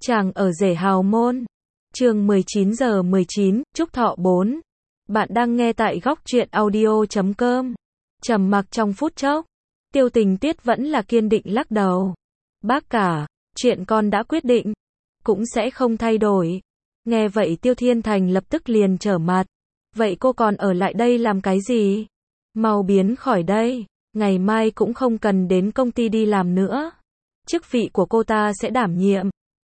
Chàng ở rể hào môn. Chương 19:19, Trúc Thọ 4. Bạn đang nghe tại góc truyện audio.com. Trầm mặc trong phút chốc, Tiêu Tình Tuyết vẫn là kiên định lắc đầu. Bác cả, chuyện con đã quyết định, cũng sẽ không thay đổi. Nghe vậy Tiêu Thiên Thành lập tức liền trở mặt. Vậy cô còn ở lại đây làm cái gì? Mau biến khỏi đây, ngày mai cũng không cần đến công ty đi làm nữa. Chức vị của cô ta sẽ đảm nhiệm.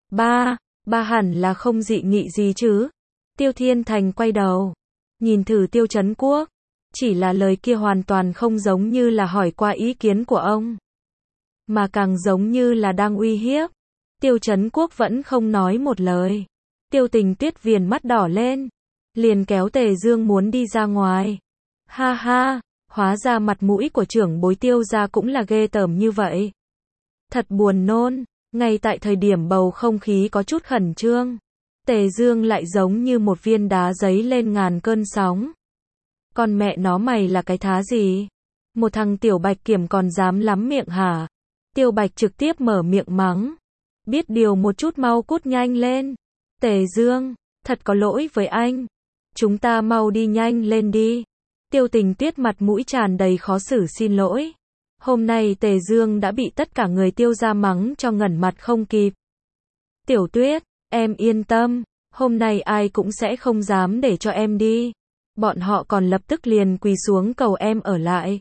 Ba hẳn là không dị nghị gì chứ? Tiêu Thiên Thành quay đầu, nhìn thử Tiêu Chấn Quốc. Chỉ là lời kia hoàn toàn không giống như là hỏi qua ý kiến của ông, mà càng giống như là đang uy hiếp. Tiêu Chấn Quốc vẫn không nói một lời. Tiêu Tình Tuyết viền mắt đỏ lên, liền kéo Tề Dương muốn đi ra ngoài. Ha ha, hóa ra mặt mũi của trưởng bối Tiêu gia cũng là ghê tởm như vậy. Thật buồn nôn. Ngay tại thời điểm bầu không khí có chút khẩn trương, Tề Dương lại giống như một viên đá giấy lên ngàn cơn sóng. Con mẹ nó, mày là cái thá gì? Một thằng tiểu bạch kiểm còn dám lắm miệng hả? Tiêu Bạch trực tiếp mở miệng mắng. Biết điều một chút, mau cút nhanh lên. Tề Dương, thật có lỗi với anh. Chúng ta mau đi nhanh lên đi. Tiêu Tình Tuyết mặt mũi tràn đầy khó xử xin lỗi. Hôm nay Tề Dương đã bị tất cả người Tiêu gia mắng cho ngẩn mặt không kịp. Tiểu Tuyết, em yên tâm, hôm nay ai cũng sẽ không dám để cho em đi. Bọn họ còn lập tức liền quỳ xuống cầu em ở lại.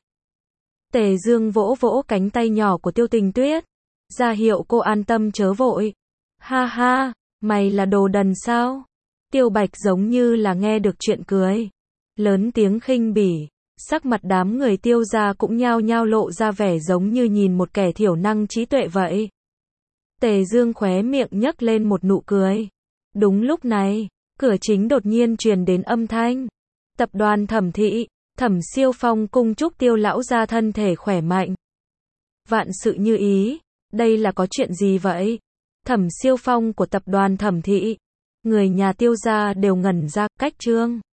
Tề Dương vỗ vỗ cánh tay nhỏ của Tiêu Tình Tuyết, ra hiệu cô an tâm chớ vội. Ha ha, mày là đồ đần sao? Tiêu Bạch giống như là nghe được chuyện cười, lớn tiếng khinh bỉ. Sắc mặt đám người Tiêu gia cũng nhao nhao lộ ra vẻ giống như nhìn một kẻ thiểu năng trí tuệ vậy. Tề Dương khóe miệng nhấc lên một nụ cười. Đúng lúc này, cửa chính đột nhiên truyền đến âm thanh. Tập đoàn Thẩm Thị, Thẩm Siêu Phong cung chúc Tiêu lão gia thân thể khỏe mạnh, vạn sự như ý. Đây là có chuyện gì vậy? Thẩm Siêu Phong của tập đoàn Thẩm Thị. Người nhà Tiêu gia đều ngẩn ra. Cách Trương